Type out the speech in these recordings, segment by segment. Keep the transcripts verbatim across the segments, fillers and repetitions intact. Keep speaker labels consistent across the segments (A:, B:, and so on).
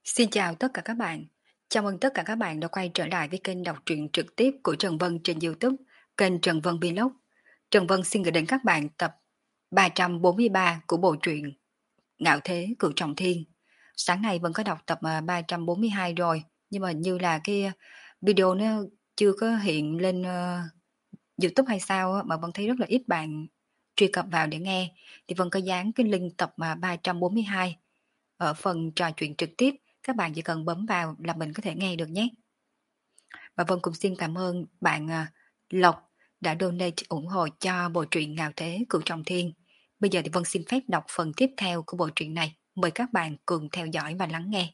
A: Xin chào tất cả các bạn. Chào mừng tất cả các bạn đã quay trở lại với kênh đọc truyện trực tiếp của Trần Vân trên YouTube, kênh Trần Vân Vlog. Trần Vân xin gửi đến các bạn tập ba trăm bốn mươi ba của bộ truyện Ngạo Thế Cửu Trọng Thiên. Sáng nay Vân có đọc tập à, ba trăm bốn mươi hai rồi, nhưng mà như là cái video nó chưa có hiện lên ờ, YouTube hay sao á, mà Vân thấy rất là ít bạn truy cập vào để nghe. Thì Vân có dán cái link tập mà ba trăm bốn mươi hai ở phần trò chuyện trực tiếp, các bạn chỉ cần bấm vào là mình có thể nghe được nhé. Và Vân cũng xin cảm ơn bạn à, Lộc đã donate ủng hộ cho bộ truyện Ngạo Thế Cửu Trọng Thiên. Bây giờ thì Vân xin phép đọc phần tiếp theo của bộ truyện này. Mời các bạn cùng theo dõi và lắng nghe.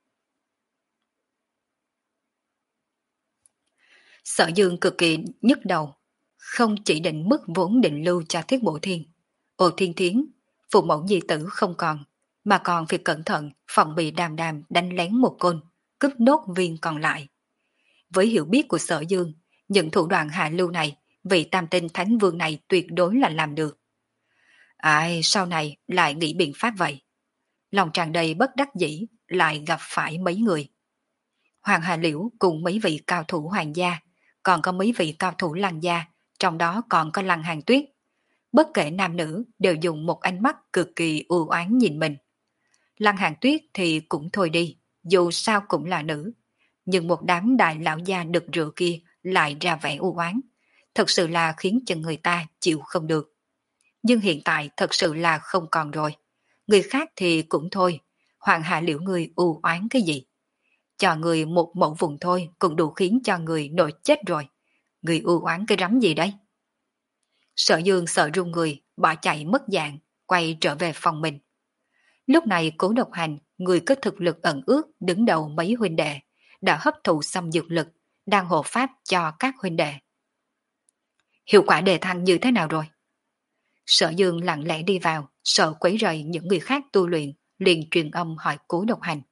A: Sở Dương cực kỳ nhức đầu, không chỉ định mức vốn định lưu cho Thiết Bộ Thiên. Ô Thiên Thiến, phụ mẫu nhi tử không còn, mà còn phải cẩn thận phòng bị đàm đàm đánh lén một côn, cướp nốt viên còn lại. Với hiểu biết của Sở Dương, những thủ đoạn hạ lưu này, vị tam tinh thánh vương này tuyệt đối là làm được. Ai sau này lại nghĩ biện pháp vậy? Lòng tràn đầy bất đắc dĩ, lại gặp phải mấy người. Hoàng Hà Liễu cùng mấy vị cao thủ hoàng gia, còn có mấy vị cao thủ lăng gia, trong đó còn có Lăng Hàn Tuyết. Bất kể nam nữ đều dùng một ánh mắt cực kỳ u oán nhìn mình. Lăng Hàn Tuyết thì cũng thôi đi, dù sao cũng là nữ. Nhưng một đám đại lão gia đực rượu kia lại ra vẻ u oán, thật sự là khiến cho người ta chịu không được. Nhưng hiện tại thật sự là không còn rồi. Người khác thì cũng thôi, Hoàng Hạ Liễu người u oán cái gì? Cho người một mẫu vùng thôi cũng đủ khiến cho người nổi chết rồi. Người u oán cái rắm gì đấy? Sở Dương sợ run người, bỏ chạy mất dạng, quay trở về phòng mình. Lúc này Cố Độc Hành, người có thực lực ẩn ước đứng đầu mấy huynh đệ, đã hấp thụ xong dược lực, đang hộ pháp cho các huynh đệ. Hiệu quả đề thăng như thế nào rồi? Sở Dương lặng lẽ đi vào, sợ quấy rầy những người khác tu luyện, liền truyền âm hỏi Cố Độc Hành.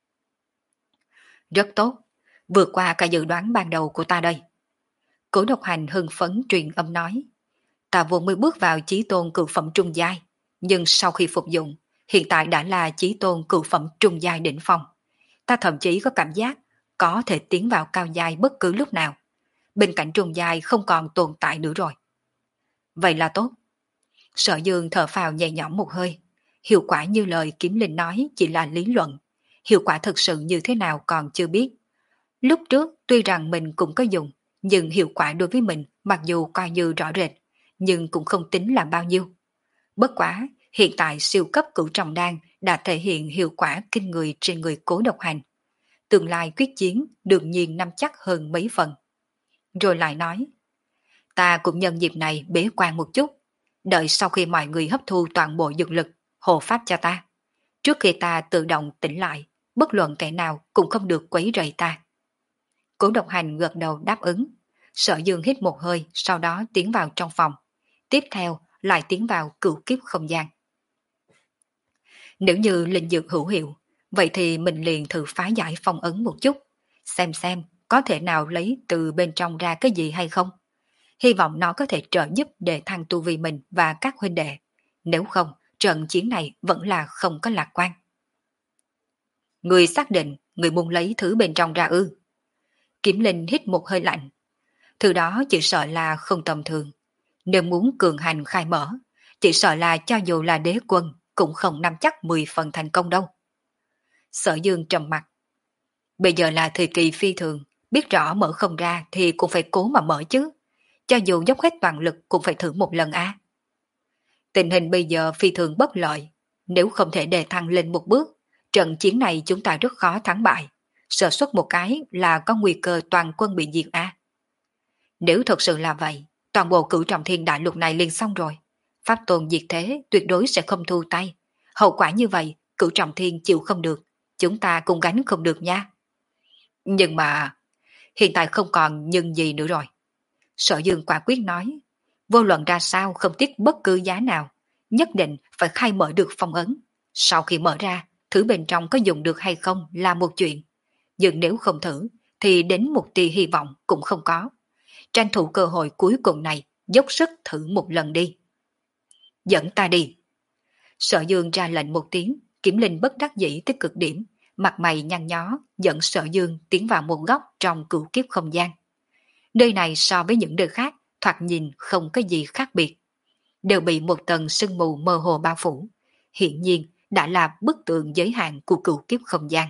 A: Rất tốt, vượt qua cả dự đoán ban đầu của ta đây. Cố Độc Hành hưng phấn truyền âm nói. Ta vừa mới bước vào chí tôn cửu phẩm trung giai, nhưng sau khi phục dụng, hiện tại đã là chí tôn cửu phẩm trung giai đỉnh phong. Ta thậm chí có cảm giác có thể tiến vào cao giai bất cứ lúc nào. Bên cạnh trung giai không còn tồn tại nữa rồi. Vậy là tốt. Sở Dương thở phào nhẹ nhõm một hơi. Hiệu quả như lời Kiếm Linh nói chỉ là lý luận. Hiệu quả thực sự như thế nào còn chưa biết. Lúc trước tuy rằng mình cũng có dùng, nhưng hiệu quả đối với mình mặc dù coi như rõ rệt, nhưng cũng không tính là bao nhiêu. Bất quá, hiện tại siêu cấp cửu trọng đan đã thể hiện hiệu quả kinh người trên người Cố Độc Hành. Tương lai quyết chiến đương nhiên nắm chắc hơn mấy phần. Rồi lại nói, ta cũng nhân dịp này bế quan một chút, đợi sau khi mọi người hấp thu toàn bộ dược lực, hộ pháp cho ta. Trước khi ta tự động tỉnh lại, bất luận kẻ nào cũng không được quấy rầy ta. Cố Độc Hành gật đầu đáp ứng. Sở Dương hít một hơi, sau đó tiến vào trong phòng. Tiếp theo lại tiến vào cửu kiếp không gian. Nếu như linh dược hữu hiệu, vậy thì mình liền thử phá giải phong ấn một chút, xem xem có thể nào lấy từ bên trong ra cái gì hay không. Hy vọng nó có thể trợ giúp để thăng tu vi mình và các huynh đệ. Nếu không, trận chiến này vẫn là không có lạc quan. Người xác định người muốn lấy thứ bên trong ra ư? Kiếm Linh hít một hơi lạnh. Thứ đó chỉ sợ là không tầm thường. Nếu muốn cường hành khai mở, chỉ sợ là cho dù là đế quân cũng không nắm chắc mười phần thành công đâu. Sở Dương trầm mặt. Bây giờ là thời kỳ phi thường, biết rõ mở không ra thì cũng phải cố mà mở chứ. Cho dù dốc hết toàn lực cũng phải thử một lần á. Tình hình bây giờ phi thường bất lợi, nếu không thể đề thăng lên một bước, trận chiến này chúng ta rất khó thắng bại. Sợ suất một cái là có nguy cơ toàn quân bị diệt á. Nếu thật sự là vậy, toàn bộ cửu trọng thiên đại lục này liền xong rồi. Pháp tôn diệt thế tuyệt đối sẽ không thu tay. Hậu quả như vậy, cửu trọng thiên chịu không được, chúng ta cùng gánh không được nha. Nhưng mà, hiện tại không còn nhưng gì nữa rồi. Sở Dương quả quyết nói, vô luận ra sao không tiếc bất cứ giá nào, nhất định phải khai mở được phong ấn. Sau khi mở ra, thứ bên trong có dùng được hay không là một chuyện. Nhưng nếu không thử, thì đến một tia hy vọng cũng không có. Tranh thủ cơ hội cuối cùng này, dốc sức thử một lần đi. Dẫn ta đi. Sở Dương ra lệnh một tiếng, Kiếm Linh bất đắc dĩ tới cực điểm, mặt mày nhăn nhó dẫn Sở Dương tiến vào một góc trong cửu kiếp không gian. Nơi này so với những nơi khác thoạt nhìn không có gì khác biệt, đều bị một tầng sương mù mơ hồ bao phủ, hiện nhiên đã là bức tượng giới hạn của cửu kiếp không gian.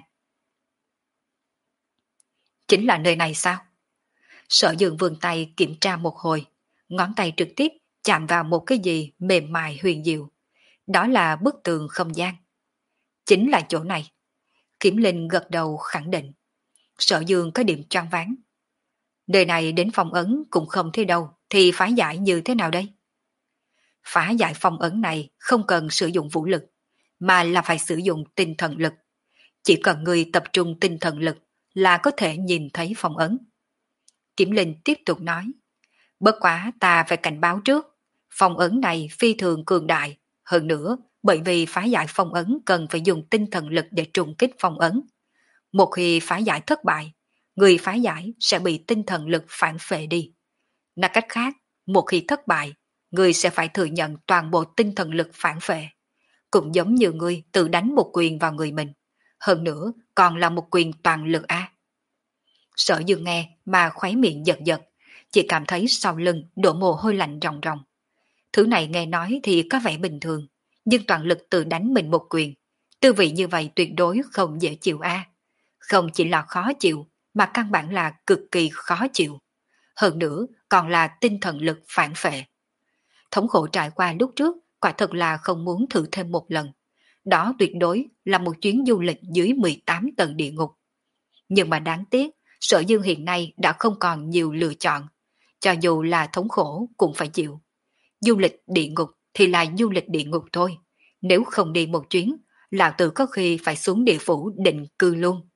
A: Chính là nơi này sao? Sở Dương vươn tay kiểm tra một hồi, ngón tay trực tiếp chạm vào một cái gì mềm mại huyền diệu. Đó là bức tường không gian. Chính là chỗ này. Kiểm Linh gật đầu khẳng định. Sở Dương có điểm choáng váng. Nơi này đến phong ấn cũng không thế đâu, thì phá giải như thế nào đây? Phá giải phong ấn này không cần sử dụng vũ lực, mà là phải sử dụng tinh thần lực. Chỉ cần người tập trung tinh thần lực là có thể nhìn thấy phong ấn. Kiểm Linh tiếp tục nói. Bất quá ta phải cảnh báo trước, phong ấn này phi thường cường đại, hơn nữa bởi vì phá giải phong ấn cần phải dùng tinh thần lực để trùng kích phong ấn. Một khi phá giải thất bại, người phá giải sẽ bị tinh thần lực phản phệ đi. Nói cách khác, một khi thất bại, người sẽ phải thừa nhận toàn bộ tinh thần lực phản phệ. Cũng giống như người tự đánh một quyền vào người mình, hơn nữa còn là một quyền toàn lực A. Sở Dương nghe mà khóe miệng giật giật, chỉ cảm thấy sau lưng đổ mồ hôi lạnh ròng ròng. Thứ này nghe nói thì có vẻ bình thường, nhưng toàn lực tự đánh mình một quyền, tư vị như vậy tuyệt đối không dễ chịu a. Không chỉ là khó chịu, mà căn bản là cực kỳ khó chịu. Hơn nữa còn là tinh thần lực phản phệ. Thống khổ trải qua lúc trước, quả thật là không muốn thử thêm một lần. Đó tuyệt đối là một chuyến du lịch dưới mười tám tầng địa ngục. Nhưng mà đáng tiếc, Sở Dương hiện nay đã không còn nhiều lựa chọn. Cho dù là thống khổ cũng phải chịu. Du lịch địa ngục thì là du lịch địa ngục thôi. Nếu không đi một chuyến, lão tử có khi phải xuống địa phủ định cư luôn.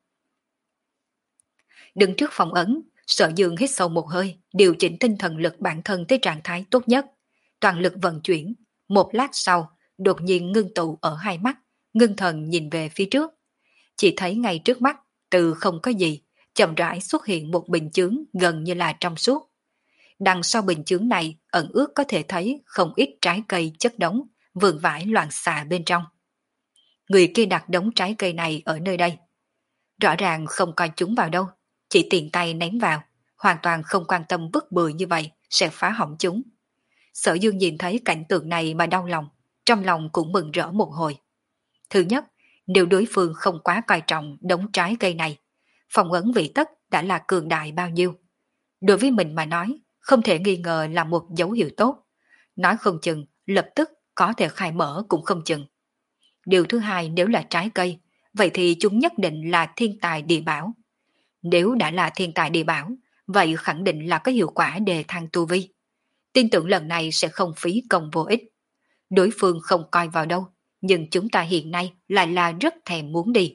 A: Đứng trước phòng ấn, Sở Dương hít sâu một hơi, điều chỉnh tinh thần lực bản thân tới trạng thái tốt nhất. Toàn lực vận chuyển. Một lát sau, đột nhiên ngưng tụ ở hai mắt, ngưng thần nhìn về phía trước. Chỉ thấy ngay trước mắt, từ không có gì, chậm rãi xuất hiện một bình chướng gần như là trong suốt. Đằng sau bình chướng này ẩn ước có thể thấy không ít trái cây chất đống, vườn vải loạn xạ bên trong. Người kia đặt đống trái cây này ở nơi đây. Rõ ràng không coi chúng vào đâu, chỉ tiện tay ném vào, hoàn toàn không quan tâm vứt bừa như vậy sẽ phá hỏng chúng. Sở Dương nhìn thấy cảnh tượng này mà đau lòng, trong lòng cũng mừng rỡ một hồi. Thứ nhất, nếu đối phương không quá coi trọng đống trái cây này, phong ấn vị tất đã là cường đại bao nhiêu. Đối với mình mà nói, không thể nghi ngờ là một dấu hiệu tốt. Nói không chừng, lập tức có thể khai mở cũng không chừng. Điều thứ hai, nếu là trái cây, vậy thì chúng nhất định là thiên tài địa bảo. Nếu đã là thiên tài địa bảo, vậy khẳng định là có hiệu quả đề thăng tu vi. Tin tưởng lần này sẽ không phí công vô ích. Đối phương không coi vào đâu, nhưng chúng ta hiện nay lại là rất thèm muốn đi.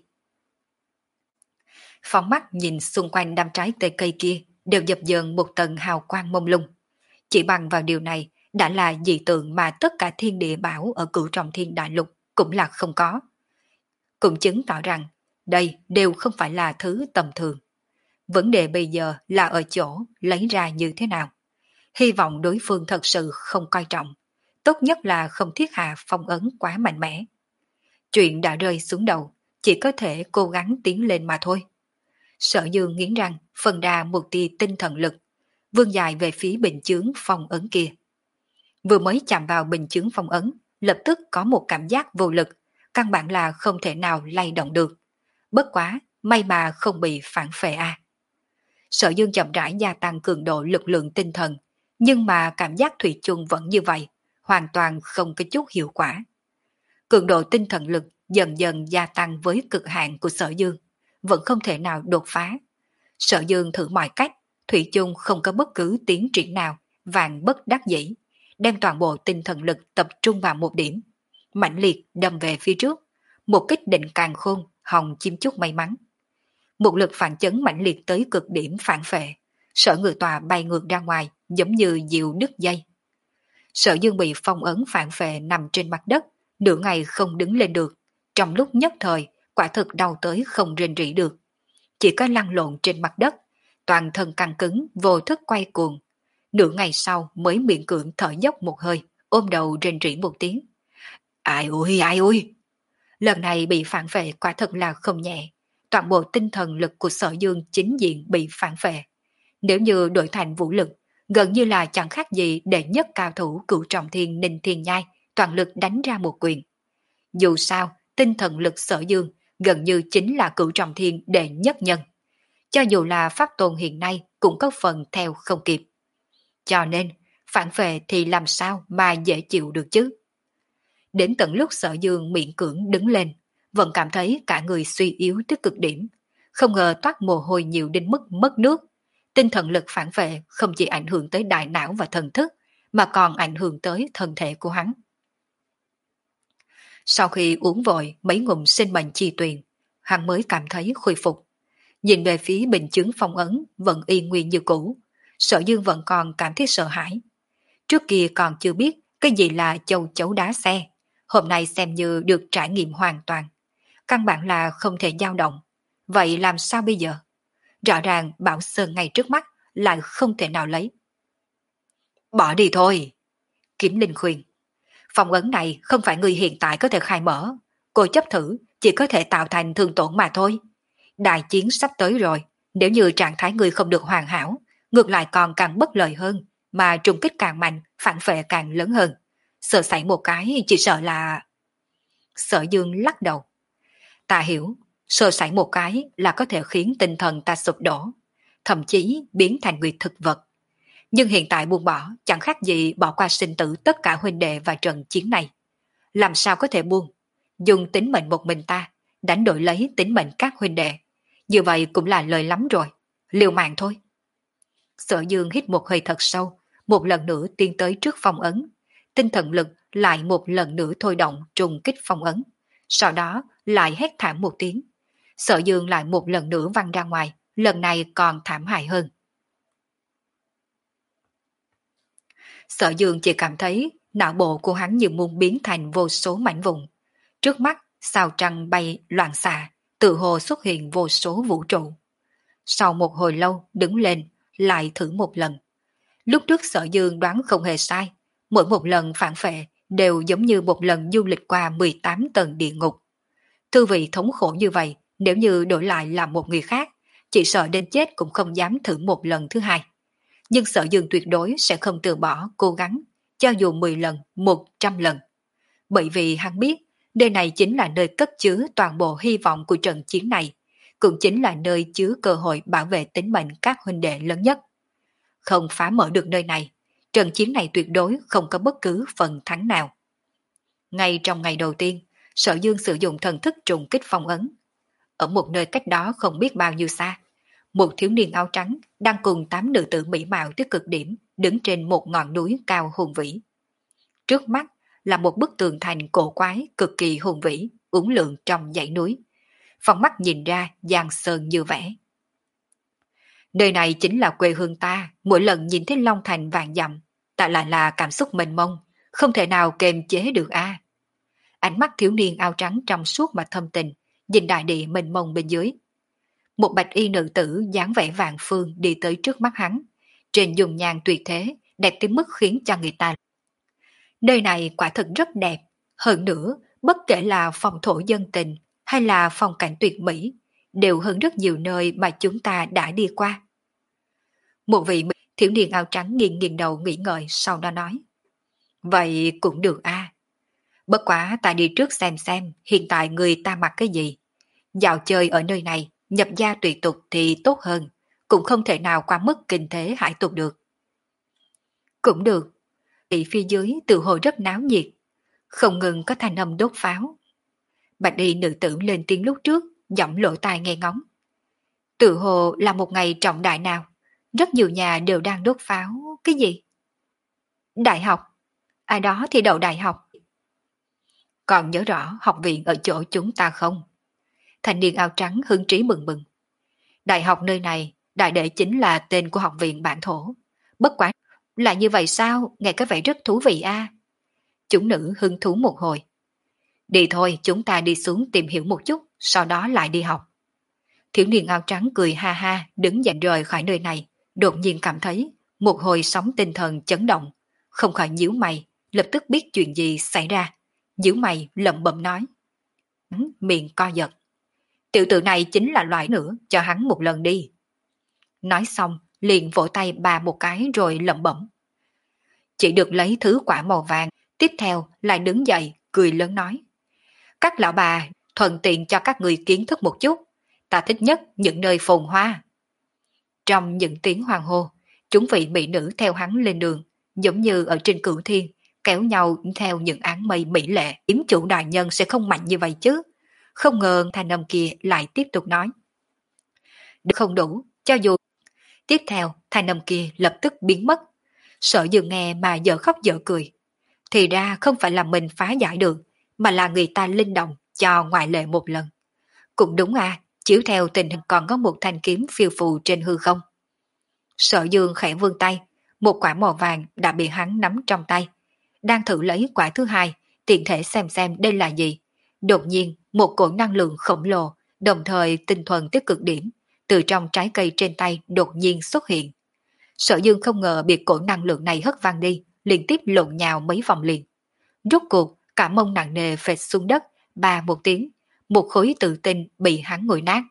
A: Phóng mắt nhìn xung quanh đám trái cây cây kia, đều dập dờn một tầng hào quang mông lung. Chỉ bằng vào điều này, đã là dị tượng mà tất cả thiên địa bảo ở cửu trọng thiên đại lục cũng là không có. Cũng chứng tỏ rằng, đây đều không phải là thứ tầm thường. Vấn đề bây giờ là ở chỗ lấy ra như thế nào. Hy vọng đối phương thật sự không coi trọng. Tốt nhất là không thiết hạ phong ấn quá mạnh mẽ. Chuyện đã rơi xuống đầu, chỉ có thể cố gắng tiến lên mà thôi. Sở Dương nghiến răng, phân ra một tia tinh thần lực, vươn dài về phía bình chướng phong ấn kia. Vừa mới chạm vào bình chướng phong ấn, lập tức có một cảm giác vô lực, căn bản là không thể nào lay động được. Bất quá, may mà không bị phản phệ a. À. Sở Dương chậm rãi gia tăng cường độ lực lượng tinh thần, nhưng mà cảm giác thủy chung vẫn như vậy, hoàn toàn không có chút hiệu quả. Cường độ tinh thần lực dần dần gia tăng với cực hạn của Sở Dương, vẫn không thể nào đột phá. Sở Dương thử mọi cách, thủy chung không có bất cứ tiến triển nào, vàng bất đắc dĩ, đem toàn bộ tinh thần lực tập trung vào một điểm, mãnh liệt đâm về phía trước, một kích định càng khôn, hòng chim chúc may mắn. Một lực phản chấn mãnh liệt tới cực điểm phản phệ, Sở Ngự Tòa bay ngược ra ngoài, giống như diều đứt dây. Sở Dương bị phong ấn phản phệ nằm trên mặt đất, nửa ngày không đứng lên được, trong lúc nhất thời, quả thực đau tới không rên rỉ được. Chỉ có lăn lộn trên mặt đất, toàn thân căng cứng, vô thức quay cuồng. Nửa ngày sau mới miệng cưỡng thở dốc một hơi, ôm đầu rên rỉ một tiếng. Ai ui, ai ui! Lần này bị phản vệ quả thật là không nhẹ, toàn bộ tinh thần lực của Sở Dương chính diện bị phản phệ. Nếu như đổi thành vũ lực, gần như là chẳng khác gì đệ nhất cao thủ cửu trọng thiên Ninh Thiên Nhai toàn lực đánh ra một quyền. Dù sao, tinh thần lực Sở Dương gần như chính là cửu trọng thiên đệ nhất nhân. Cho dù là pháp tôn hiện nay cũng có phần theo không kịp. Cho nên, phản phệ thì làm sao mà dễ chịu được chứ? Đến tận lúc Sở Dương miễn cưỡng đứng lên, vẫn cảm thấy cả người suy yếu tới cực điểm. Không ngờ toát mồ hôi nhiều đến mức mất nước. Tinh thần lực phản vệ không chỉ ảnh hưởng tới đại não và thần thức, mà còn ảnh hưởng tới thân thể của hắn. Sau khi uống vội mấy ngụm sinh mệnh chi tuyền, hắn mới cảm thấy khôi phục. Nhìn về phía bình chứng phong ấn vẫn y nguyên như cũ, Sở Dương vẫn còn cảm thấy sợ hãi. Trước kia còn chưa biết cái gì là châu chấu đá xe, hôm nay xem như được trải nghiệm hoàn toàn. Căn bản là không thể dao động. Vậy làm sao bây giờ? Rõ ràng Bảo Sơn ngay trước mắt lại không thể nào lấy. Bỏ đi thôi. Kiếm Linh khuyên. Phong ấn này không phải người hiện tại có thể khai mở. Cô chấp thử chỉ có thể tạo thành thương tổn mà thôi. Đại chiến sắp tới rồi. Nếu như trạng thái người không được hoàn hảo, ngược lại còn càng bất lợi hơn, mà trùng kích càng mạnh, phản phệ càng lớn hơn. Sợ xảy một cái chỉ sợ là... Sở Dương lắc đầu. Ta hiểu, sơ sẩy một cái là có thể khiến tinh thần ta sụp đổ, thậm chí biến thành người thực vật. Nhưng hiện tại buông bỏ chẳng khác gì bỏ qua sinh tử tất cả huynh đệ và trận chiến này. Làm sao có thể buông? Dùng tính mệnh một mình ta, đánh đổi lấy tính mệnh các huynh đệ. Như vậy cũng là lời lắm rồi, liều mạng thôi. Sở Dương hít một hơi thật sâu, một lần nữa tiến tới trước phong ấn. Tinh thần lực lại một lần nữa thôi động trùng kích phong ấn. Sau đó lại hét thảm một tiếng. Sở Dương lại một lần nữa văng ra ngoài, lần này còn thảm hại hơn. Sở Dương chỉ cảm thấy não bộ của hắn như muốn biến thành vô số mảnh vụn. Trước mắt, sao trăng bay loạn xạ, tự hồ xuất hiện vô số vũ trụ. Sau một hồi lâu đứng lên, lại thử một lần. Lúc trước Sở Dương đoán không hề sai, mỗi một lần phản phệ đều giống như một lần du lịch qua mười tám tầng địa ngục. Thư vị thống khổ như vậy, nếu như đổi lại là một người khác, chỉ sợ đến chết cũng không dám thử một lần thứ hai. Nhưng Sở Dương tuyệt đối sẽ không từ bỏ cố gắng, cho dù mười lần, một trăm lần. Bởi vì hắn biết, nơi này chính là nơi cất chứa toàn bộ hy vọng của trận chiến này, cũng chính là nơi chứa cơ hội bảo vệ tính mệnh các huynh đệ lớn nhất. Không phá mở được nơi này, trận chiến này tuyệt đối không có bất cứ phần thắng nào. Ngay trong ngày đầu tiên, Sở Dương sử dụng thần thức trùng kích phong ấn. Ở một nơi cách đó không biết bao nhiêu xa, một thiếu niên áo trắng đang cùng tám nữ tử mỹ mạo tới cực điểm đứng trên một ngọn núi cao hùng vĩ. Trước mắt là một bức tường thành cổ quái cực kỳ hùng vĩ, uốn lượn trong dãy núi. Phong mắt nhìn ra giang sơn như vẽ. Nơi này chính là quê hương ta, mỗi lần nhìn thấy Long Thành vàng dặm, ta lại là cảm xúc mênh mông, không thể nào kềm chế được a. Ánh mắt thiếu niên áo trắng trong suốt mà thâm tình, nhìn đại địa mênh mông bên dưới. Một bạch y nữ tử dáng vẻ vàng phương đi tới trước mắt hắn, trên dùng nhàn tuyệt thế, đẹp tới mức khiến cho người ta. Nơi này quả thực rất đẹp, hơn nữa, bất kể là phong thổ dân tình hay là phong cảnh tuyệt mỹ, đều hơn rất nhiều nơi mà chúng ta đã đi qua. Một vị thiếu niên áo trắng nghiêng nghiêng đầu nghĩ ngợi, sau đó nói. Vậy cũng được a. Bất quá ta đi trước xem xem hiện tại người ta mặc cái gì. Dạo chơi ở nơi này, nhập gia tùy tục thì tốt hơn, cũng không thể nào quá mức kinh thế hải tục được. Cũng được. Thị phía dưới tự hồ rất náo nhiệt, không ngừng có thanh âm đốt pháo. Bạch y nữ tử lên tiếng lúc trước, giọng lỗ tai nghe ngóng. Tự hồ là một ngày trọng đại nào, rất nhiều nhà đều đang đốt pháo, cái gì? Đại học, ai đó thì đậu đại học. Còn nhớ rõ học viện ở chỗ chúng ta không? Thanh niên áo trắng hứng trí mừng mừng. Đại học nơi này, đại đệ chính là tên của học viện bản thổ. Bất quá là như vậy sao, nghe có vẻ rất thú vị a. Chúng nữ hứng thú một hồi. Đi thôi, chúng ta đi xuống tìm hiểu một chút, sau đó lại đi học. Thiếu niên áo trắng cười ha ha, đứng dậy rời khỏi nơi này, đột nhiên cảm thấy một hồi sóng tinh thần chấn động, không khỏi nhíu mày, lập tức biết chuyện gì xảy ra. Nhíu mày lẩm bẩm nói. Miệng co giật. Tiểu tử này chính là loại nữa, cho hắn một lần đi. Nói xong, liền vỗ tay bà một cái rồi lẩm bẩm. Chỉ được lấy thứ quả màu vàng, tiếp theo lại đứng dậy, cười lớn nói. Các lão bà, thuận tiện cho các người kiến thức một chút, ta thích nhất những nơi phồn hoa. Trong những tiếng hoan hô, chúng vị mỹ nữ theo hắn lên đường, giống như ở trên cửu thiên, kéo nhau theo những áng mây mỹ lệ. Yếm chủ đại nhân sẽ không mạnh như vậy chứ. Không ngờ thanh âm kia lại tiếp tục nói. Không đủ, cho dù... Tiếp theo, thanh âm kia lập tức biến mất. Sợ dường nghe mà dở khóc dở cười. Thì ra không phải là mình phá giải được, mà là người ta linh động cho ngoại lệ một lần. Cũng đúng à, chiếu theo tình hình còn có một thanh kiếm phiêu phù trên hư không. Sợ dương khẽ vươn tay, một quả màu vàng đã bị hắn nắm trong tay. Đang thử lấy quả thứ hai, tiện thể xem xem đây là gì. Đột nhiên, một cổ năng lượng khổng lồ, đồng thời tinh thuần tới cực điểm, từ trong trái cây trên tay đột nhiên xuất hiện. Sở dương không ngờ bị cổ năng lượng này hất văng đi, liên tiếp lộn nhào mấy vòng liền. Rốt cuộc, cả mông nặng nề phệt xuống đất, ba một tiếng, một khối tự tin bị hắn ngồi nát.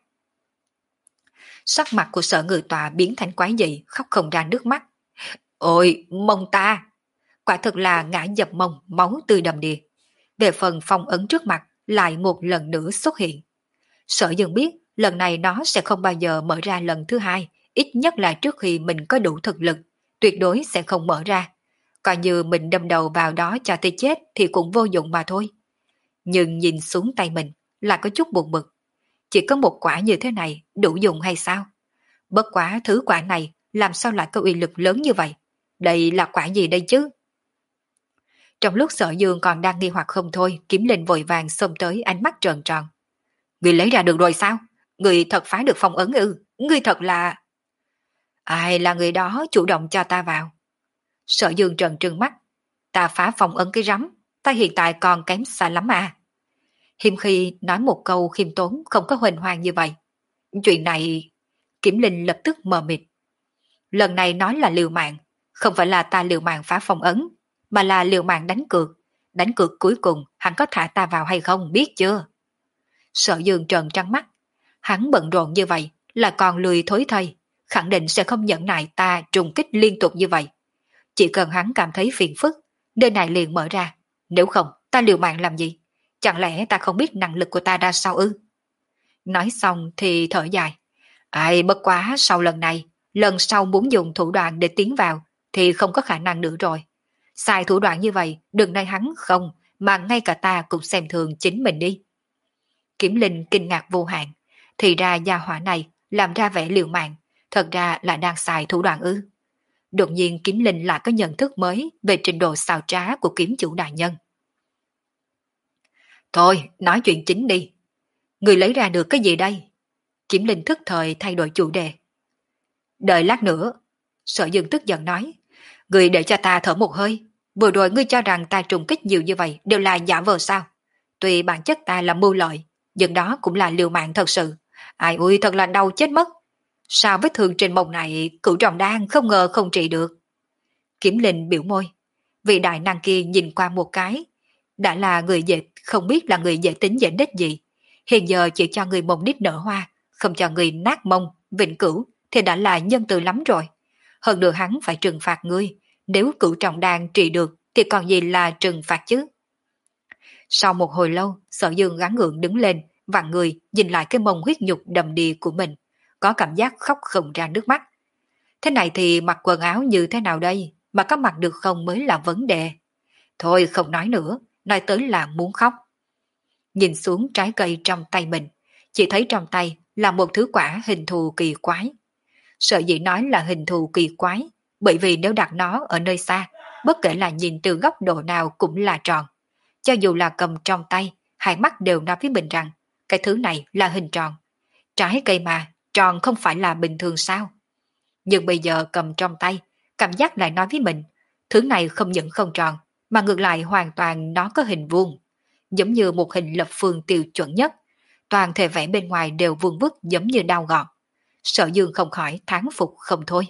A: Sắc mặt của Sở Ngự Tọa biến thành quái dị, khóc không ra nước mắt. Ôi, mông ta! Quả thực là ngã dập mông, máu tươi đầm đìa. Về phần phong ấn trước mặt, lại một lần nữa xuất hiện. Sở Dương biết, lần này nó sẽ không bao giờ mở ra lần thứ hai, ít nhất là trước khi mình có đủ thực lực, tuyệt đối sẽ không mở ra. Coi như mình đâm đầu vào đó cho tới chết thì cũng vô dụng mà thôi. Nhưng nhìn xuống tay mình, lại có chút buồn bực. Chỉ có một quả như thế này đủ dùng hay sao? Bất quá thứ quả này làm sao lại có uy lực lớn như vậy? Đây là quả gì đây chứ? Trong lúc Sở Dương còn đang nghi hoặc không thôi, Kiếm Linh vội vàng xông tới, ánh mắt tròn tròn. Người lấy ra được rồi sao? Người thật phá được phong ấn ư? Người thật là... Ai là người đó chủ động cho ta vào? Sở Dương trần trừng mắt. Ta phá phong ấn cái rắm, ta hiện tại còn kém xa lắm à. Hiếm khi nói một câu khiêm tốn không có huỳnh hoàng như vậy. Chuyện này... Kiếm Linh lập tức mờ mịt. Lần này nói là liều mạng, không phải là ta liều mạng phá phong ấn, mà là liều mạng đánh cược. Đánh cược cuối cùng hắn có thả ta vào hay không biết chưa? Sở Dương trợn trắng mắt. Hắn bận rộn như vậy là còn lười thối thây, khẳng định sẽ không nhẫn nại ta trùng kích liên tục như vậy. Chỉ cần hắn cảm thấy phiền phức, nơi này liền mở ra. Nếu không, ta liều mạng làm gì? Chẳng lẽ ta không biết năng lực của ta ra sao ư? Nói xong thì thở dài. Ai bất quá sau lần này, lần sau muốn dùng thủ đoạn để tiến vào thì không có khả năng nữa rồi. Xài thủ đoạn như vậy, đừng nói hắn không, mà ngay cả ta cũng xem thường chính mình đi. Kiếm Linh kinh ngạc vô hạn, thì ra gia hỏa này làm ra vẻ liều mạng, thật ra là đang xài thủ đoạn ư. Đột nhiên Kiếm Linh lại có nhận thức mới về trình độ xào trá của kiếm chủ đại nhân. Thôi, nói chuyện chính đi. Người lấy ra được cái gì đây? Kiếm Linh thức thời thay đổi chủ đề. Đợi lát nữa. Sở Dương tức giận nói. Người để cho ta thở một hơi. Vừa rồi ngươi cho rằng ta trùng kích nhiều như vậy đều là giả vờ sao? Tuy bản chất ta là mưu lợi, nhưng đó cũng là liều mạng thật sự. Ai ui thật là đau chết mất. Sao vết thương trên mông này cửu trọng đan không ngờ không trị được? Kiếm Linh biểu môi. Vị đại năng kia nhìn qua một cái. Đã là người dễ, không biết là người dễ tính dễ đích gì. Hiện giờ chỉ cho người mông đít nở hoa, không cho người nát mông, vĩnh cửu thì đã là nhân từ lắm rồi. Hơn nữa hắn phải trừng phạt ngươi. Nếu cửu trọng đan trị được thì còn gì là trừng phạt chứ? Sau một hồi lâu, Sở Dương gắng gượng đứng lên, vặn người nhìn lại cái mông huyết nhục đầm đìa của mình, có cảm giác khóc không ra nước mắt. Thế này thì mặc quần áo như thế nào đây, mà có mặc được không mới là vấn đề. Thôi không nói nữa, nói tới là muốn khóc. Nhìn xuống trái cây trong tay mình, chỉ thấy trong tay là một thứ quả hình thù kỳ quái. Sở dĩ nói là hình thù kỳ quái, bởi vì nếu đặt nó ở nơi xa, bất kể là nhìn từ góc độ nào cũng là tròn. Cho dù là cầm trong tay, hai mắt đều nói với mình rằng cái thứ này là hình tròn. Trái cây mà, tròn không phải là bình thường sao? Nhưng bây giờ cầm trong tay, cảm giác lại nói với mình, thứ này không những không tròn, mà ngược lại hoàn toàn nó có hình vuông. Giống như một hình lập phương tiêu chuẩn nhất, toàn thể vẽ bên ngoài đều vuông vức giống như đao gọt. Sở Dương không khỏi thán phục không thôi.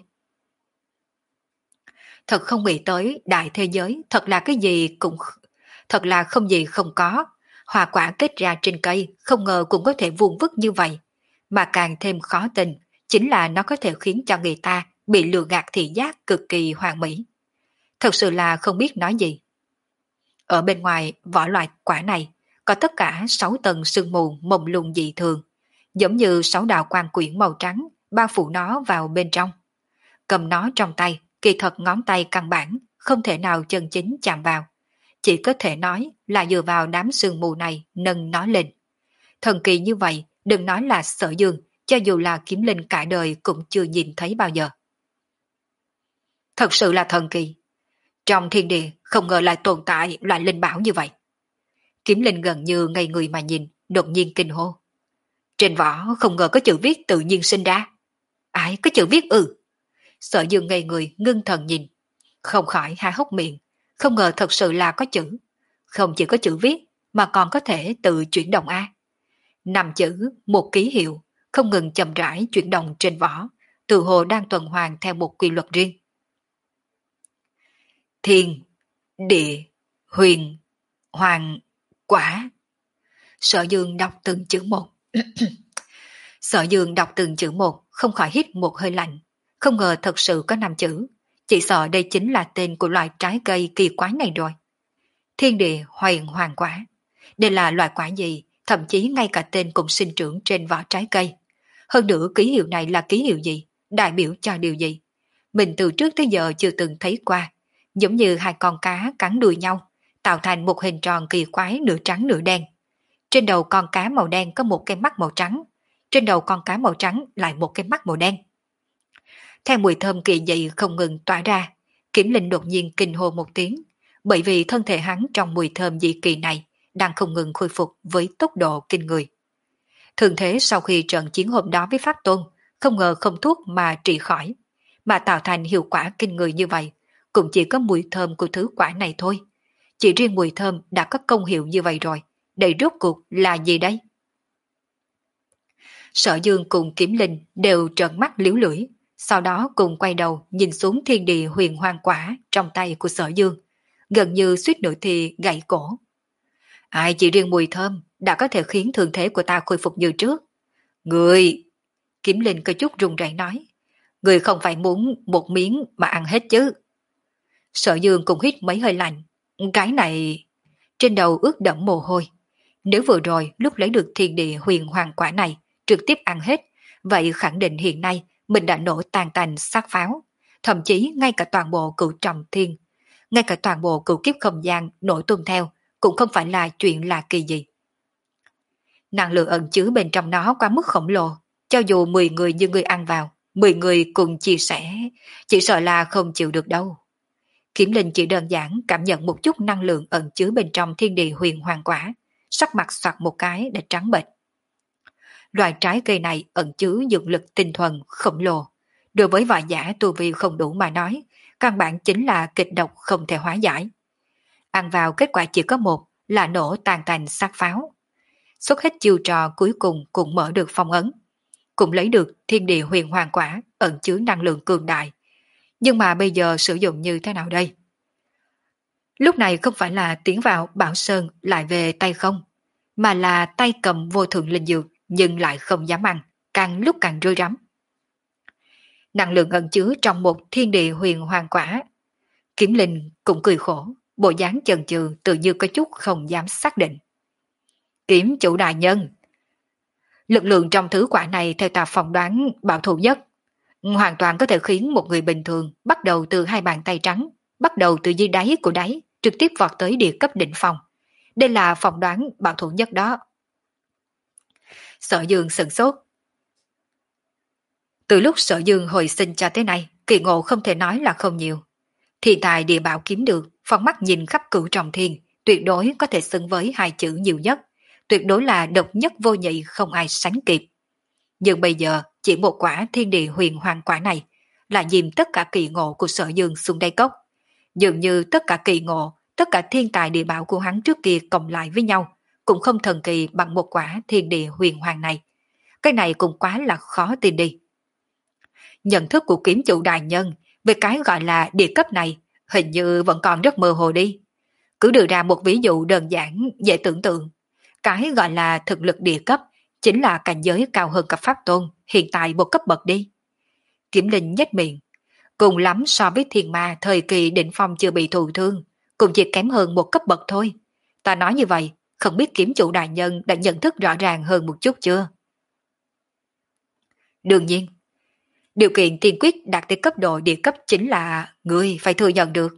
A: Thật không nghĩ tới đại thế giới thật là cái gì cũng... Thật là không gì không có. Hoa quả kết ra trên cây không ngờ cũng có thể vuông vức như vậy. Mà càng thêm khó tin, chính là nó có thể khiến cho người ta bị lừa gạt thị giác cực kỳ hoàn mỹ. Thật sự là không biết nói gì. Ở bên ngoài vỏ loại quả này có tất cả sáu tầng sương mù mông lung dị thường, giống như sáu đạo quang quyển màu trắng bao phủ nó vào bên trong. Cầm nó trong tay, kỳ thật ngón tay căn bản không thể nào chân chính chạm vào, chỉ có thể nói là dựa vào đám sương mù này nâng nó lên. Thần kỳ như vậy, đừng nói là Sở Dương, cho dù là Kiếm Linh cả đời cũng chưa nhìn thấy bao giờ. Thật sự là thần kỳ. Trong thiên địa không ngờ lại tồn tại loại linh bảo như vậy. Kiếm Linh gần như ngây người mà nhìn, đột nhiên kinh hô. Trên vỏ không ngờ có chữ viết tự nhiên sinh ra. Ai có chữ viết ư? Sở Dương ngây người ngưng thần nhìn, không khỏi há hốc miệng, không ngờ thật sự là có chữ. Không chỉ có chữ viết mà còn có thể tự chuyển động A. Năm chữ, một ký hiệu, không ngừng chậm rãi chuyển động trên vỏ, tự hồ đang tuần hoàn theo một quy luật riêng. Thiên, địa, huyền, hoàng, quả. Sở Dương đọc từng chữ một. Sở Dương đọc từng chữ một, không khỏi hít một hơi lạnh. Không ngờ thật sự có năm chữ. Chỉ sợ đây chính là tên của loại trái cây kỳ quái này rồi. Thiên địa, huyền, hoàng, quả. Đây là loại quả gì? Thậm chí ngay cả tên cũng sinh trưởng trên vỏ trái cây. Hơn nữa ký hiệu này là ký hiệu gì? Đại biểu cho điều gì? Mình từ trước tới giờ chưa từng thấy qua. Giống như hai con cá cắn đuôi nhau, tạo thành một hình tròn kỳ quái nửa trắng nửa đen. Trên đầu con cá màu đen có một cái mắt màu trắng, trên đầu con cá màu trắng lại một cái mắt màu đen. Theo mùi thơm kỳ dị không ngừng tỏa ra, Kiếm Linh đột nhiên kinh hô một tiếng, bởi vì thân thể hắn trong mùi thơm dị kỳ này đang không ngừng khôi phục với tốc độ kinh người. Thường thế sau khi trận chiến hôm đó với Pháp Tôn, không ngờ không thuốc mà trị khỏi, mà tạo thành hiệu quả kinh người như vậy, cũng chỉ có mùi thơm của thứ quả này thôi. Chỉ riêng mùi thơm đã có công hiệu như vậy rồi, đây rốt cuộc là gì đây? Sở Dương cùng Kiếm Linh đều trợn mắt liếu lưỡi, sau đó cùng quay đầu nhìn xuống thiên địa huyền hoang quả trong tay của Sở Dương, gần như suýt nữa thì gãy cổ. Ai chỉ riêng mùi thơm đã có thể khiến thương thế của ta khôi phục như trước. Người! Kiếm Linh có chút run rẩy nói. Người không phải muốn một miếng mà ăn hết chứ. Sở Dương cũng hít mấy hơi lạnh. Cái này... Trên đầu ướt đẫm mồ hôi. Nếu vừa rồi lúc lấy được thiên địa huyền hoàng quả này trực tiếp ăn hết, vậy khẳng định hiện nay mình đã nổ tàn tành sát pháo. Thậm chí ngay cả toàn bộ cửu trọng thiên, ngay cả toàn bộ cửu kiếp không gian nổi tung theo cũng không phải là chuyện lạ kỳ gì. Năng lượng ẩn chứa bên trong nó quá mức khổng lồ, cho dù mười người như người ăn vào, mười người cùng chia sẻ, chỉ sợ là không chịu được đâu. Kiếm Linh chỉ đơn giản cảm nhận một chút năng lượng ẩn chứa bên trong thiên địa huyền hoàng quả, sắc mặt soạt một cái để trắng bệch. Loài trái cây này ẩn chứa dược lực tinh thuần khổng lồ, đối với võ giả tu vi không đủ mà nói, căn bản chính là kịch độc không thể hóa giải. Ăn vào kết quả chỉ có một là nổ tàn tành sát pháo. Xuất hết chiêu trò cuối cùng cũng mở được phong ấn, cũng lấy được thiên địa huyền hoàng quả ẩn chứa năng lượng cường đại. Nhưng mà bây giờ sử dụng như thế nào đây? Lúc này không phải là tiến vào Bảo Sơn lại về tay không, mà là tay cầm vô thượng linh dược nhưng lại không dám ăn, càng lúc càng rối rắm. Năng lượng ẩn chứa trong một thiên địa huyền hoàng quả. Kiếm Linh cũng cười khổ, bộ dáng chần chừ tự như có chút không dám xác định. Kiếm chủ đại nhân, lực lượng trong thứ quả này theo ta phỏng đoán bảo thủ nhất, hoàn toàn có thể khiến một người bình thường bắt đầu từ hai bàn tay trắng, bắt đầu từ dưới đáy của đáy, trực tiếp vọt tới địa cấp đỉnh phong. Đây là phỏng đoán bảo thủ nhất đó. Sở Dương sửng sốt. Từ lúc Sở Dương hồi sinh cho tới nay, kỳ ngộ không thể nói là không nhiều. Thì tài địa bảo kiếm được, phong mắt nhìn khắp cửu trọng thiên, tuyệt đối có thể xứng với hai chữ nhiều nhất, tuyệt đối là độc nhất vô nhị không ai sánh kịp. Nhưng bây giờ, chỉ một quả thiên địa huyền hoàng quả này, là dìm tất cả kỳ ngộ của Sở Dương xuống đáy cốc. Dường như tất cả kỳ ngộ, tất cả thiên tài địa bảo của hắn trước kia cộng lại với nhau, cũng không thần kỳ bằng một quả thiên địa huyền hoàng này. Cái này cũng quá là khó tin đi. Nhận thức của kiếm chủ đại nhân về cái gọi là địa cấp này hình như vẫn còn rất mơ hồ đi. Cứ đưa ra một ví dụ đơn giản, dễ tưởng tượng. Cái gọi là thực lực địa cấp chính là cảnh giới cao hơn cấp pháp tôn, hiện tại một cấp bậc đi. Kiếm Linh nhếch miệng, cùng lắm so với thiên ma thời kỳ đỉnh phong chưa bị thụ thương, cũng chỉ kém hơn một cấp bậc thôi. Ta nói như vậy, không biết kiếm chủ đại nhân đã nhận thức rõ ràng hơn một chút chưa? Đương nhiên, điều kiện tiên quyết đạt tới cấp độ địa cấp chính là người phải thừa nhận được.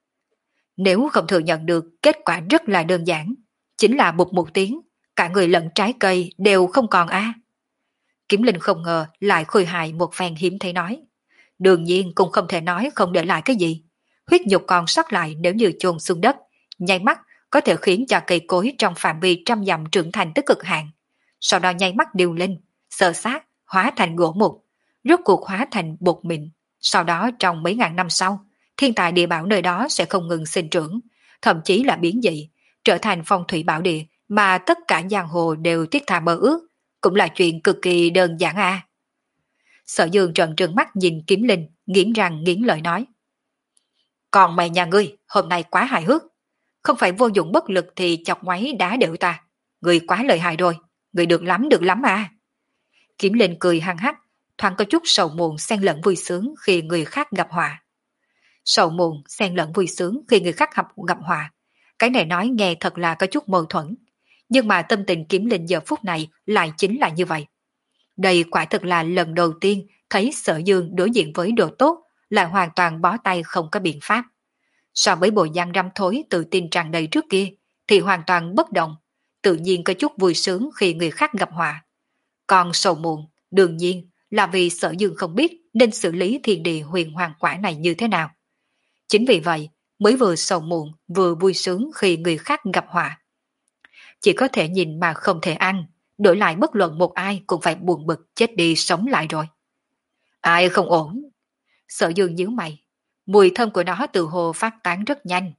A: Nếu không thừa nhận được, kết quả rất là đơn giản, chính là bụt một tiếng, cả người lẫn trái cây đều không còn a. Kiếm Linh không ngờ lại khôi hài một phen hiếm thấy nói. Đương nhiên cũng không thể nói không để lại cái gì. Huyết nhục còn sót lại nếu như chôn xuống đất, nháy mắt có thể khiến cho cây cối trong phạm vi trăm dặm trưởng thành tới cực hạn. Sau đó nháy mắt điêu linh, sơ sát, hóa thành gỗ mục, rốt cuộc hóa thành bột mịn. Sau đó trong mấy ngàn năm sau, thiên tài địa bảo nơi đó sẽ không ngừng sinh trưởng, thậm chí là biến dị, trở thành phong thủy bảo địa mà tất cả giang hồ đều thiết tha mơ ước, cũng là chuyện cực kỳ đơn giản à. Sở Dương trợn trừng mắt nhìn Kiếm Linh, nghiến răng nghiến lợi nói. Còn mày nhà ngươi, hôm nay quá hài hước. Không phải vô dụng bất lực thì chọc ngoáy đá đểu ta. Ngươi quá lợi hại rồi, ngươi được lắm được lắm à. Kiếm Linh cười hăng hắc, thoáng có chút sầu muộn xen lẫn vui sướng khi người khác gặp họa. Sầu muộn xen lẫn vui sướng khi người khác gặp, gặp họa. Cái này nói nghe thật là có chút mâu thuẫn. Nhưng mà tâm tình Kiếm Linh giờ phút này lại chính là như vậy. Đây quả thực là lần đầu tiên thấy Sở Dương đối diện với đồ tốt lại hoàn toàn bó tay không có biện pháp. So với bộ dạng răm thối tự tin tràn đầy trước kia thì hoàn toàn bất động, tự nhiên có chút vui sướng khi người khác gặp họa. Còn sầu muộn, đương nhiên là vì Sở Dương không biết nên xử lý thiên địa huyền hoàng quả này như thế nào. Chính vì vậy mới vừa sầu muộn vừa vui sướng khi người khác gặp họa. Chỉ có thể nhìn mà không thể ăn, đổi lại bất luận một ai cũng phải buồn bực chết đi sống lại rồi. Ai không ổn? Sở Dương nhíu mày, mùi thơm của nó từ hồ phát tán rất nhanh.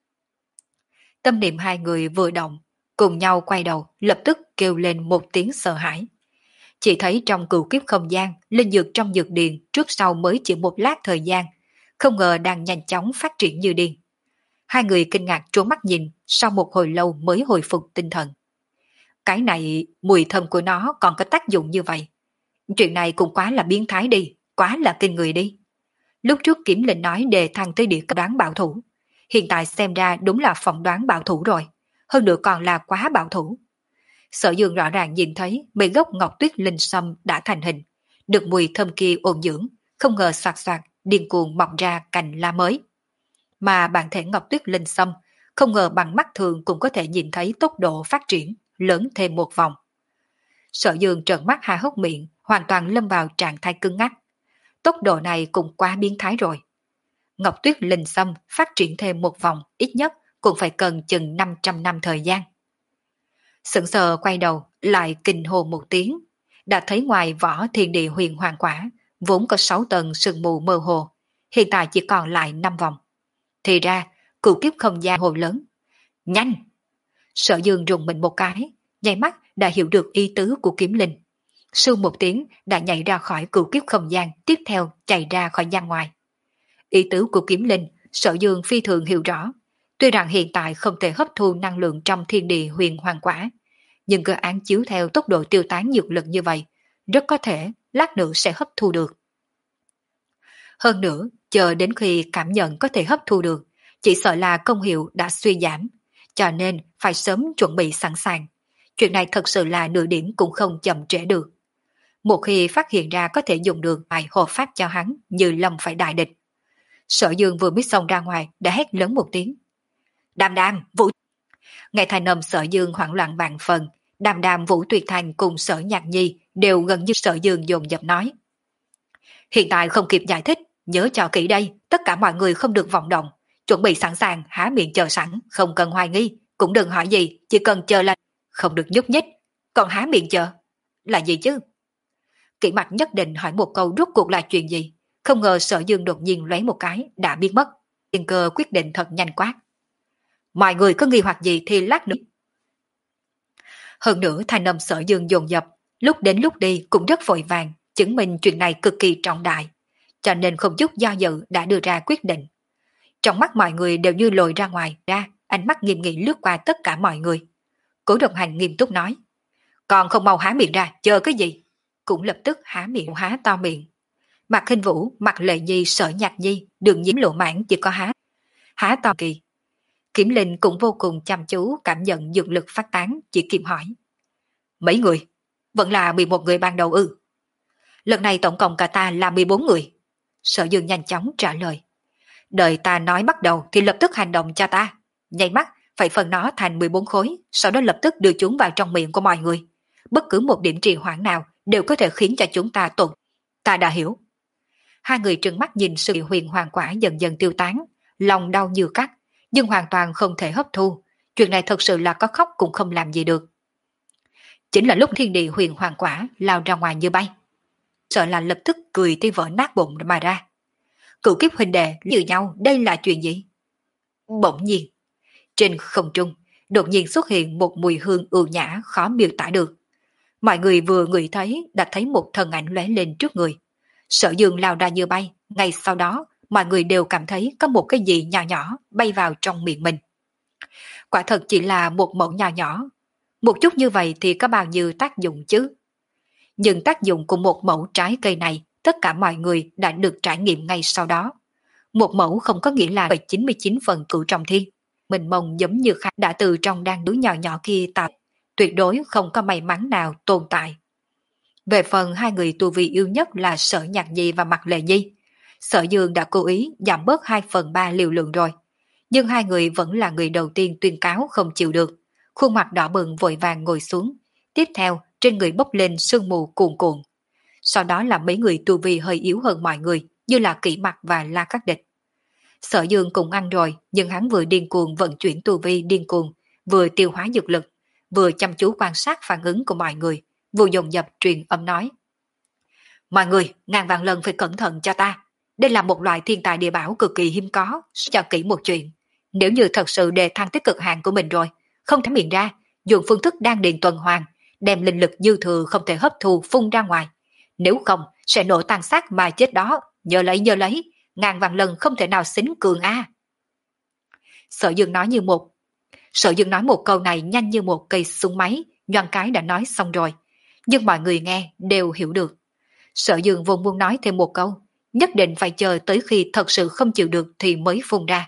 A: Tâm niệm hai người vừa động, cùng nhau quay đầu, lập tức kêu lên một tiếng sợ hãi. Chỉ thấy trong cửu kiếp không gian, linh dược trong dược điền trước sau mới chỉ một lát thời gian, không ngờ đang nhanh chóng phát triển như điên. Hai người kinh ngạc trố mắt nhìn, sau một hồi lâu mới hồi phục tinh thần. Cái này, mùi thơm của nó còn có tác dụng như vậy. Chuyện này cũng quá là biến thái đi, quá là kinh người đi. Lúc trước Kiếm Linh nói đề thăng tới địa cấp đoán bảo thủ. Hiện tại xem ra đúng là phỏng đoán bảo thủ rồi. Hơn nữa còn là quá bảo thủ. Sở Dương rõ ràng nhìn thấy mấy gốc ngọc tuyết linh sâm đã thành hình. Được mùi thơm kia ôn dưỡng, không ngờ soạt soạt, điên cuồng mọc ra cành lá mới. Mà bản thể ngọc tuyết linh sâm, không ngờ bằng mắt thường cũng có thể nhìn thấy tốc độ phát triển, lớn thêm một vòng. Sở Dương trợn mắt há hốc miệng, hoàn toàn lâm vào trạng thái cứng ngắc. Tốc độ này cũng quá biến thái rồi. Ngọc tuyết linh sâm phát triển thêm một vòng, ít nhất cũng phải cần chừng năm trăm năm thời gian. Sững sờ quay đầu, lại kinh hô một tiếng, đã thấy ngoài vỏ thiên địa huyền hoàng quả, vốn có sáu tầng sương mù mơ hồ, hiện tại chỉ còn lại năm vòng. Thì ra, cửu kiếp không gian hồ lớn. Nhanh! Sở Dương rùng mình một cái, nháy mắt đã hiểu được ý tứ của Kiếm Linh. Sưu một tiếng đã nhảy ra khỏi cửu kiếp không gian, tiếp theo chạy ra khỏi gian ngoài. Ý tứ của Kiếm Linh, Sở Dương phi thường hiểu rõ. Tuy rằng hiện tại không thể hấp thu năng lượng trong thiên địa huyền hoàng quả, nhưng cơ án chiếu theo tốc độ tiêu tán dược lực như vậy, rất có thể lát nữa sẽ hấp thu được. Hơn nữa, chờ đến khi cảm nhận có thể hấp thu được, chỉ sợ là công hiệu đã suy giảm, cho nên phải sớm chuẩn bị sẵn sàng. Chuyện này thật sự là nửa điểm cũng không chậm trễ được. Một khi phát hiện ra có thể dùng được bài hộ pháp cho hắn như lâm phải đại địch. Sở Dương vừa biết xông ra ngoài đã hét lớn một tiếng. Đàm đàm, Vũ... Nghe thành âm Sở Dương hoảng loạn vạn phần, đàm đàm Vũ Tuyệt Thành cùng Sở Nhạc Nhi đều gần như Sở Dương dồn dập nói. Hiện tại không kịp giải thích, nhớ cho kỹ đây, tất cả mọi người không được vọng động, chuẩn bị sẵn sàng, há miệng chờ sẵn, không cần hoài nghi, cũng đừng hỏi gì, chỉ cần chờ là không được nhúc nhích, còn há miệng chờ. Là gì chứ? Kỷ Mặc nhất định hỏi một câu rốt cuộc là chuyện gì, không ngờ Sở Dương đột nhiên lóe một cái, đã biến mất. Tiên Cơ quyết định thật nhanh quát. Mọi người có nghi hoặc gì thì lát nữa. Hơn nữa thanh âm Sở Dương dồn dập, lúc đến lúc đi cũng rất vội vàng, chứng minh chuyện này cực kỳ trọng đại, cho nên không chút do dự đã đưa ra quyết định. Trong mắt mọi người đều như lồi ra ngoài ra, ánh mắt nghiêm nghị lướt qua tất cả mọi người. Cố Độc Hành nghiêm túc nói. Còn không mau há miệng ra, chờ cái gì? Cũng lập tức há miệng há to miệng. Mạc Khinh Vũ, Mạc Lệ Nhi, Sở Nhạc Nhi, Đường Nhiễm Lộ Mãn chỉ có há. Há to kỳ. Kiểm Linh cũng vô cùng chăm chú cảm nhận dược lực phát tán, chỉ kịp hỏi. Mấy người? Vẫn là mười một người ban đầu ư? Lần này tổng cộng cả ta là mười bốn người. Sở Dương nhanh chóng trả lời. Đợi ta nói bắt đầu thì lập tức hành động cho ta. Nháy mắt, phải phân nó thành mười bốn khối, sau đó lập tức đưa chúng vào trong miệng của mọi người. Bất cứ một điểm trì hoãn nào đều có thể khiến cho chúng ta tổn. Ta đã hiểu. Hai người trừng mắt nhìn sự huyền hoàng quả dần dần tiêu tán, lòng đau như cắt, nhưng hoàn toàn không thể hấp thu. Chuyện này thật sự là có khóc cũng không làm gì được. Chính là lúc thiên địa huyền hoàng quả lao ra ngoài như bay. Sợ là lập tức cười tới vỡ nát bụng mà ra. Cựu kiếp huynh đệ như nhau, đây là chuyện gì? Bỗng nhiên, trên không trung, đột nhiên xuất hiện một mùi hương ưu nhã khó miêu tả được. Mọi người vừa ngửi thấy đã thấy một thân ảnh lóe lên trước người. Sở Dương lao ra như bay, ngay sau đó mọi người đều cảm thấy có một cái gì nhỏ nhỏ bay vào trong miệng mình. Quả thật chỉ là một mẩu nhỏ nhỏ. Một chút như vậy thì có bao nhiêu tác dụng chứ? Nhưng tác dụng của một mẫu trái cây này tất cả mọi người đã được trải nghiệm ngay sau đó. Một mẫu không có nghĩa là chín mươi chín phần cửu trọng thiên. Mình mong giống như khác đã từ trong đan đứa nhỏ nhỏ kia tạo, tuyệt đối không có may mắn nào tồn tại. Về phần hai người tu vi yêu nhất là Sở Nhạc Nhi và Mạc Lệ Nhi, Sở Dương đã cố ý giảm bớt hai phần ba liều lượng rồi. Nhưng hai người vẫn là người đầu tiên tuyên cáo không chịu được. Khuôn mặt đỏ bừng vội vàng ngồi xuống. Tiếp theo, trên người bốc lên sương mù cuồn cuộn. Sau đó là mấy người tu vi hơi yếu hơn mọi người, như là Kỷ Mặc và La Khắc Địch. Sở Dương cũng ăn rồi, nhưng hắn vừa điên cuồng vận chuyển tu vi điên cuồng, vừa tiêu hóa dược lực, vừa chăm chú quan sát phản ứng của mọi người, vừa dồn dập truyền âm nói. Mọi người, ngàn vạn lần phải cẩn thận cho ta. Đây là một loại thiên tài địa bảo cực kỳ hiếm có, cho kỹ một chuyện. Nếu như thật sự đề thăng tới cực hạn của mình rồi, không thể miệng ra, dùng phương thức đan điền tuần hoàn, đem linh lực dư thừa không thể hấp thu phun ra ngoài. Nếu không, sẽ nổ tan xác mà chết đó, nhớ lấy nhớ lấy, ngàn vạn lần không thể nào xính cường a. Sở Dương nói như một. Sở Dương nói một câu này nhanh như một cây súng máy, nhoáng cái đã nói xong rồi. Nhưng mọi người nghe đều hiểu được. Sở Dương vốn muốn nói thêm một câu, nhất định phải chờ tới khi thật sự không chịu được thì mới phun ra.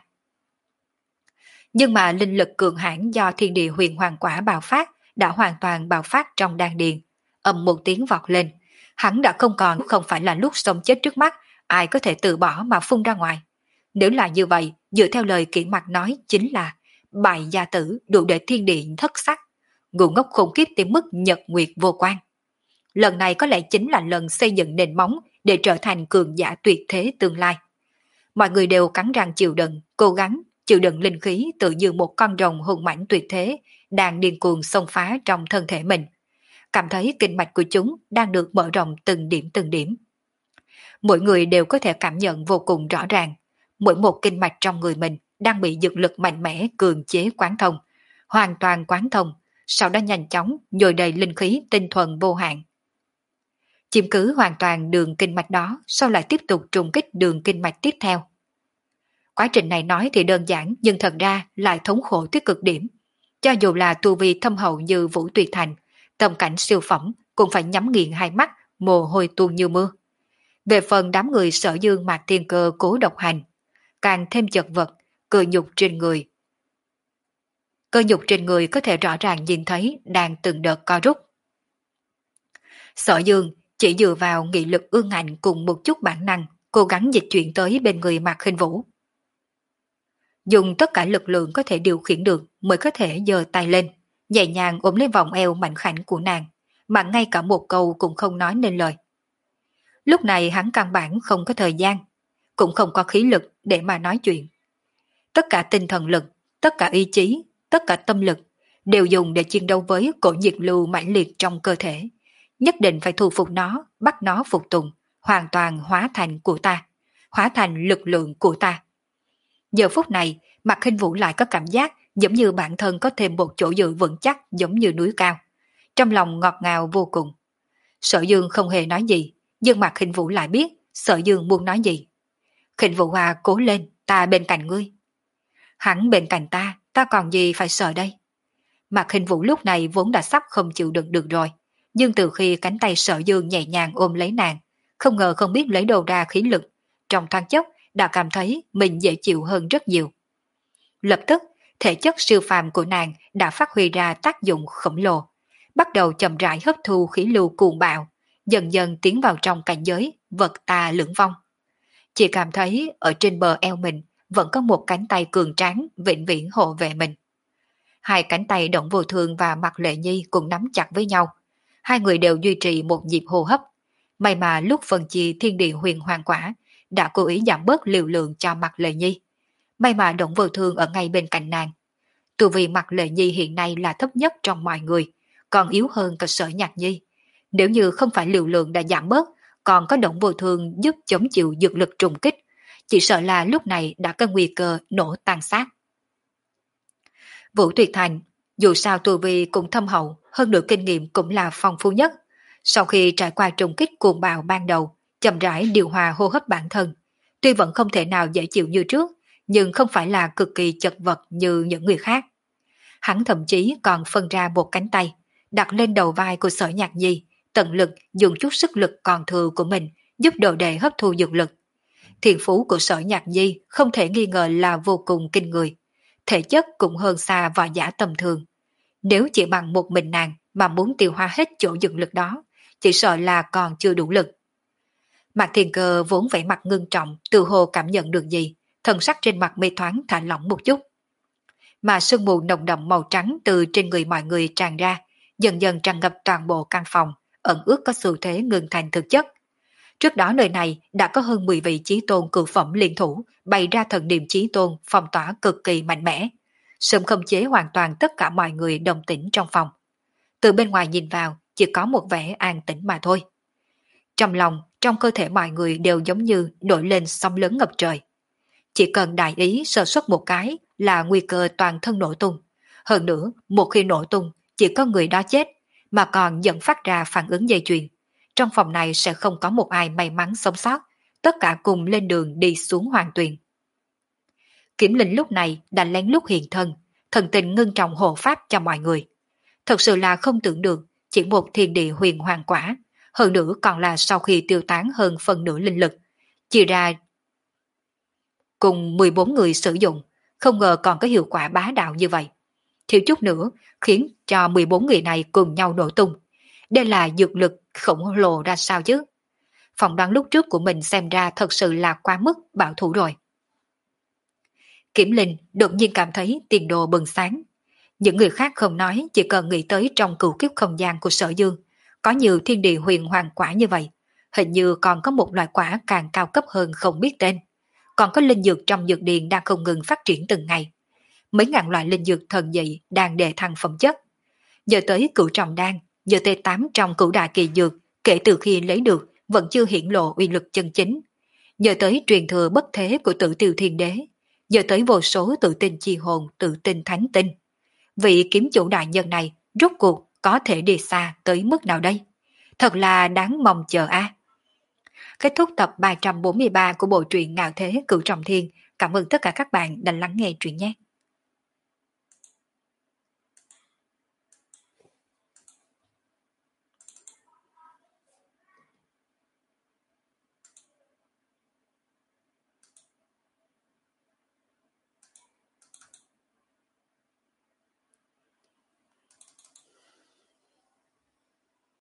A: Nhưng mà linh lực cường hãn do thiên địa huyền hoàng quả bạo phát đã hoàn toàn bạo phát trong đan điền, ầm một tiếng vọt lên. Hắn đã không còn không phải là lúc sống chết trước mắt, ai có thể từ bỏ mà phun ra ngoài. Nếu là như vậy, dựa theo lời Kỷ Mặc nói chính là bại gia tử đủ để thiên địa thất sắc, ngu ngốc khủng khiếp tới mức nhật nguyệt vô quan. Lần này có lẽ chính là lần xây dựng nền móng để trở thành cường giả tuyệt thế tương lai. Mọi người đều cắn răng chịu đựng, cố gắng chịu đựng linh khí tự như một con rồng hùng mãnh tuyệt thế đang điên cuồng xông phá trong thân thể mình. Cảm thấy kinh mạch của chúng đang được mở rộng từng điểm từng điểm. Mỗi người đều có thể cảm nhận vô cùng rõ ràng, mỗi một kinh mạch trong người mình đang bị dược lực mạnh mẽ cường chế quán thông, hoàn toàn quán thông, sau đó nhanh chóng nhồi đầy linh khí tinh thuần vô hạn. Chiếm cứ hoàn toàn đường kinh mạch đó, sau lại tiếp tục trùng kích đường kinh mạch tiếp theo. Quá trình này nói thì đơn giản, nhưng thật ra lại thống khổ tới cực điểm. Cho dù là tu vi thâm hậu như Vũ Tuyệt Thành, tâm cảnh siêu phẩm cũng phải nhắm nghiền hai mắt, mồ hôi tuôn như mưa. Về phần đám người Sở Dương Mạc Thiên Cơ Cố Độc Hành, càng thêm chật vật, cơ nhục trên người. Cơ nhục trên người có thể rõ ràng nhìn thấy đang từng đợt co rút. Sở Dương chỉ dựa vào nghị lực ương ngạnh cùng một chút bản năng, cố gắng dịch chuyển tới bên người Mạc Khinh Vũ. Dùng tất cả lực lượng có thể điều khiển được mới có thể giơ tay lên, nhẹ nhàng ôm lấy vòng eo mảnh khảnh của nàng, mà ngay cả một câu cũng không nói nên lời. Lúc này hắn căn bản không có thời gian, cũng không có khí lực để mà nói chuyện. Tất cả tinh thần lực, tất cả ý chí, tất cả tâm lực đều dùng để chiến đấu với cổ nhiệt lưu mãnh liệt trong cơ thể. Nhất định phải thu phục nó, bắt nó phục tùng, hoàn toàn hóa thành của ta, hóa thành lực lượng của ta. Giờ phút này, Mạc Khinh Vũ lại có cảm giác giống như bản thân có thêm một chỗ dựa vững chắc giống như núi cao. Trong lòng ngọt ngào vô cùng. Sở Dương không hề nói gì, nhưng Mạc Khinh Vũ lại biết Sở Dương muốn nói gì. Khinh Vũ à, cố lên, ta bên cạnh ngươi. Hắn bên cạnh ta, ta còn gì phải sợ đây? Mạc Hình Vũ lúc này vốn đã sắp không chịu đựng được rồi, nhưng từ khi cánh tay Sở Dương nhẹ nhàng ôm lấy nàng, không ngờ không biết lấy đâu ra khí lực, trong thoáng chốc đã cảm thấy mình dễ chịu hơn rất nhiều. Lập tức, thể chất siêu phàm của nàng đã phát huy ra tác dụng khổng lồ, bắt đầu chậm rãi hấp thu khí lưu cuồng bạo, dần dần tiến vào trong cảnh giới vật tà lưỡng vong. Chỉ cảm thấy ở trên bờ eo mình vẫn có một cánh tay cường tráng vĩnh viễn hộ vệ mình. Hai cánh tay Động Vô Thương và Mạc Lệ Nhi cũng nắm chặt với nhau. Hai người đều duy trì một nhịp hô hấp. May mà lúc phân chia thiên địa huyền hoàng quả đã cố ý giảm bớt liều lượng cho Mạc Lệ Nhi. May mà Động Vô Thương ở ngay bên cạnh nàng. Tu vì Mạc Lệ Nhi hiện nay là thấp nhất trong mọi người, còn yếu hơn cả Sở Nhạc Nhi. Nếu như không phải liều lượng đã giảm bớt, còn có Động Vô Thương giúp chống chịu dược lực trùng kích, chỉ sợ là lúc này đã có nguy cơ nổ tàn sát. Vũ Tuyệt Thành, dù sao tu vi cũng thâm hậu, hơn nữa kinh nghiệm cũng là phong phú nhất. Sau khi trải qua trùng kích cuồng bạo ban đầu, chậm rãi điều hòa hô hấp bản thân, tuy vẫn không thể nào dễ chịu như trước, nhưng không phải là cực kỳ chật vật như những người khác. Hắn thậm chí còn phân ra một cánh tay, đặt lên đầu vai của Sở Nhạc Nhi, tận lực dùng chút sức lực còn thừa của mình giúp đồ đệ hấp thu dược lực. Thiên phú của Sở Nhạc Nhi không thể nghi ngờ là vô cùng kinh người, thể chất cũng hơn xa võ giả tầm thường. Nếu chỉ bằng một mình nàng mà muốn tiêu hóa hết chỗ dược lực đó, chỉ sợ là còn chưa đủ lực. Mạc Thiên Cơ vốn vẻ mặt ngưng trọng, tự hồ cảm nhận được gì, thần sắc trên mặt mê thoáng thả lỏng một chút. Mà sương mù nồng đậm màu trắng từ trên người mọi người tràn ra, dần dần tràn ngập toàn bộ căn phòng, ẩn ước có xu thế ngừng thành thực chất. Trước đó nơi này đã có hơn mười vị chí tôn cự phẩm liên thủ bày ra thần niệm chí tôn phong tỏa cực kỳ mạnh mẽ, sớm khống chế hoàn toàn tất cả mọi người đồng tĩnh trong phòng. Từ bên ngoài nhìn vào chỉ có một vẻ an tĩnh mà thôi. Trong lòng, trong cơ thể mọi người đều giống như nổi lên sóng lớn ngập trời. Chỉ cần đại ý sơ suất một cái là nguy cơ toàn thân nổ tung. Hơn nữa, một khi nổ tung, chỉ có người đó chết, mà còn dẫn phát ra phản ứng dây chuyền. Trong phòng này sẽ không có một ai may mắn sống sót, tất cả cùng lên đường đi xuống hoàng tuyền. Kiểm Linh lúc này đã lén lút hiện thân, thần tình ngưng trọng hộ pháp cho mọi người. Thật sự là không tưởng được, chỉ một thiên địa huyền hoàng quả, hơn nữa còn là sau khi tiêu tán hơn phần nửa linh lực, chia ra cùng mười bốn người sử dụng, không ngờ còn có hiệu quả bá đạo như vậy. Thiếu chút nữa khiến cho mười bốn người này cùng nhau nổ tung. Đây là dược lực khổng lồ ra sao chứ? Phỏng đoán lúc trước của mình xem ra thật sự là quá mức bảo thủ rồi. Kiểm Linh đột nhiên cảm thấy tiền đồ bừng sáng. Những người khác không nói, chỉ cần nghĩ tới trong cửu kiếp không gian của Sở Dương, có nhiều thiên địa huyền hoàng quả như vậy. Hình như còn có một loại quả càng cao cấp hơn không biết tên. Còn có linh dược trong dược điền đang không ngừng phát triển từng ngày. Mấy ngàn loại linh dược thần dị đang đề thăng phẩm chất. Giờ tới cửu trọng đan, giờ T tám trong cửu đại kỳ dược, kể từ khi lấy được vẫn chưa hiển lộ uy lực chân chính. Giờ tới truyền thừa bất thế của Tử Tiêu Thiên Đế, giờ tới vô số tự tin chi hồn, tự tin thánh tinh. Vị kiếm chủ đại nhân này rốt cuộc có thể đi xa tới mức nào đây? Thật là đáng mong chờ a. Kết thúc tập ba trăm bốn mươi ba của bộ truyện Ngạo Thế Cửu Trọng Thiên. Cảm ơn tất cả các bạn đã lắng nghe truyện nhé.